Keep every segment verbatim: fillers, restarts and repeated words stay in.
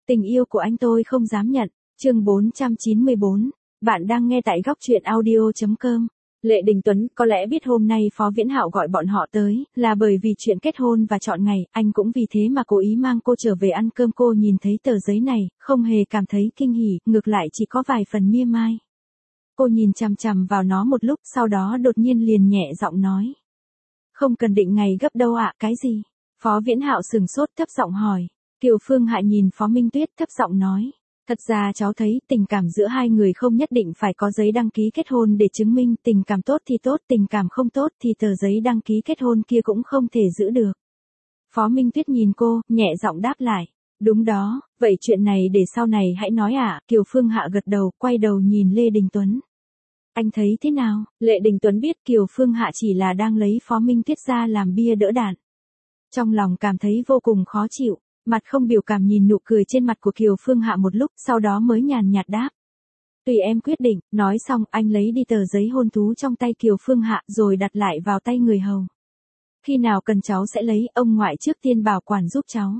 Tình yêu của anh tôi không dám nhận. Chương bốn trăm chín mươi bốn. Bạn đang nghe tại góc truyện audio chấm com. Lệ Đình Tuấn có lẽ biết hôm nay Phó Viễn Hạo gọi bọn họ tới, là bởi vì chuyện kết hôn và chọn ngày, anh cũng vì thế mà cố ý mang cô trở về ăn cơm. Cô nhìn thấy tờ giấy này, không hề cảm thấy kinh hỉ, ngược lại chỉ có vài phần mỉa mai. Cô nhìn chằm chằm vào nó một lúc, sau đó đột nhiên liền nhẹ giọng nói. Không cần định ngày gấp đâu ạ. Cái gì? Phó Viễn Hạo sừng sốt thấp giọng hỏi. Kiều Phương Hạ nhìn Phó Minh Tuyết thấp giọng nói. Thật ra cháu thấy tình cảm giữa hai người không nhất định phải có giấy đăng ký kết hôn để chứng minh, tình cảm tốt thì tốt, tình cảm không tốt thì tờ giấy đăng ký kết hôn kia cũng không thể giữ được. Phó Minh Tuyết nhìn cô, nhẹ giọng đáp lại. Đúng đó, vậy chuyện này để sau này hãy nói ạ. Kiều Phương Hạ gật đầu, quay đầu nhìn Lê Đình Tuấn. Anh thấy thế nào? Lệ Đình Tuấn biết Kiều Phương Hạ chỉ là đang lấy Phó Minh Tuyết ra làm bia đỡ đạn. Trong lòng cảm thấy vô cùng khó chịu, mặt không biểu cảm nhìn nụ cười trên mặt của Kiều Phương Hạ một lúc, sau đó mới nhàn nhạt đáp. Tùy em quyết định. Nói xong anh lấy đi tờ giấy hôn thú trong tay Kiều Phương Hạ rồi đặt lại vào tay người hầu. Khi nào cần cháu sẽ lấy, ông ngoại trước tiên bảo quản giúp cháu.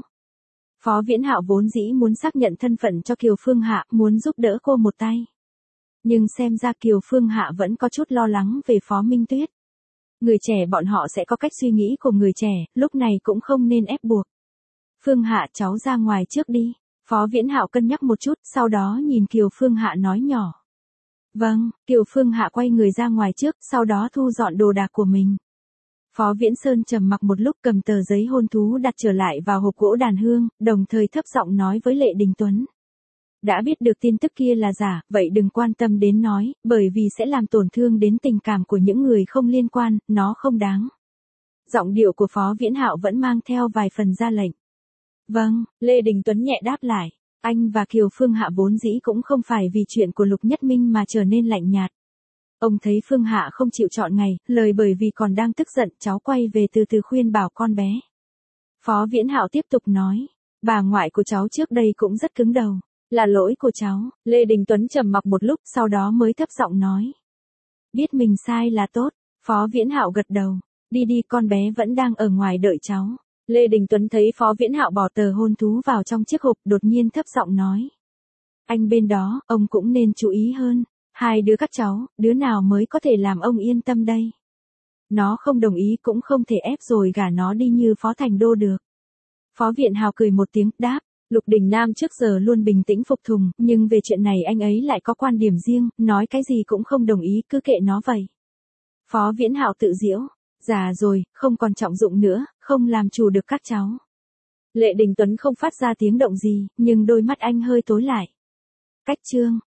Phó Viễn Hạo vốn dĩ muốn xác nhận thân phận cho Kiều Phương Hạ, muốn giúp đỡ cô một tay. Nhưng xem ra Kiều Phương Hạ vẫn có chút lo lắng về Phó Minh Tuyết. Người trẻ bọn họ sẽ có cách suy nghĩ của người trẻ, lúc này cũng không nên ép buộc. Phương Hạ, cháu ra ngoài trước đi. Phó Viễn Hạo cân nhắc một chút, sau đó nhìn Kiều Phương Hạ nói nhỏ. Vâng. Kiều Phương Hạ quay người ra ngoài trước, sau đó thu dọn đồ đạc của mình. Phó Viễn Sơn trầm mặc một lúc, cầm tờ giấy hôn thú đặt trở lại vào hộp gỗ đàn hương, đồng thời thấp giọng nói với Lệ Đình Tuấn. Đã biết được tin tức kia là giả, vậy đừng quan tâm đến nói, bởi vì sẽ làm tổn thương đến tình cảm của những người không liên quan, nó không đáng. Giọng điệu của Phó Viễn Hạo vẫn mang theo vài phần ra lệnh. Vâng. Lê Đình Tuấn nhẹ đáp lại. Anh và Kiều Phương Hạ vốn dĩ cũng không phải vì chuyện của Lục Nhất Minh mà trở nên lạnh nhạt. Ông thấy Phương Hạ không chịu chọn ngày, lời bởi vì còn đang tức giận, cháu quay về từ từ khuyên bảo con bé. Phó Viễn Hạo tiếp tục nói. Bà ngoại của cháu trước đây cũng rất cứng đầu. Là lỗi của cháu. Lê Đình Tuấn trầm mặc một lúc, sau đó mới thấp giọng nói. Biết mình sai là tốt. Phó Viễn Hạo gật đầu. Đi đi, con bé vẫn đang ở ngoài đợi cháu. Lê Đình Tuấn thấy Phó Viễn Hạo bỏ tờ hôn thú vào trong chiếc hộp, đột nhiên thấp giọng nói. Anh bên đó, ông cũng nên chú ý hơn. Hai đứa các cháu, đứa nào mới có thể làm ông yên tâm đây? Nó không đồng ý cũng không thể ép rồi gả nó đi như Phó Thành Đô được. Phó Viễn Hạo cười một tiếng, đáp. Lục Đình Nam trước giờ luôn bình tĩnh phục thùng, nhưng về chuyện này anh ấy lại có quan điểm riêng, nói cái gì cũng không đồng ý, cứ kệ nó vậy. Phó Viễn Hạo tự giễu. Già rồi, không còn trọng dụng nữa, không làm chủ được các cháu. Lệ Đình Tuấn không phát ra tiếng động gì, nhưng đôi mắt anh hơi tối lại. Cách chương.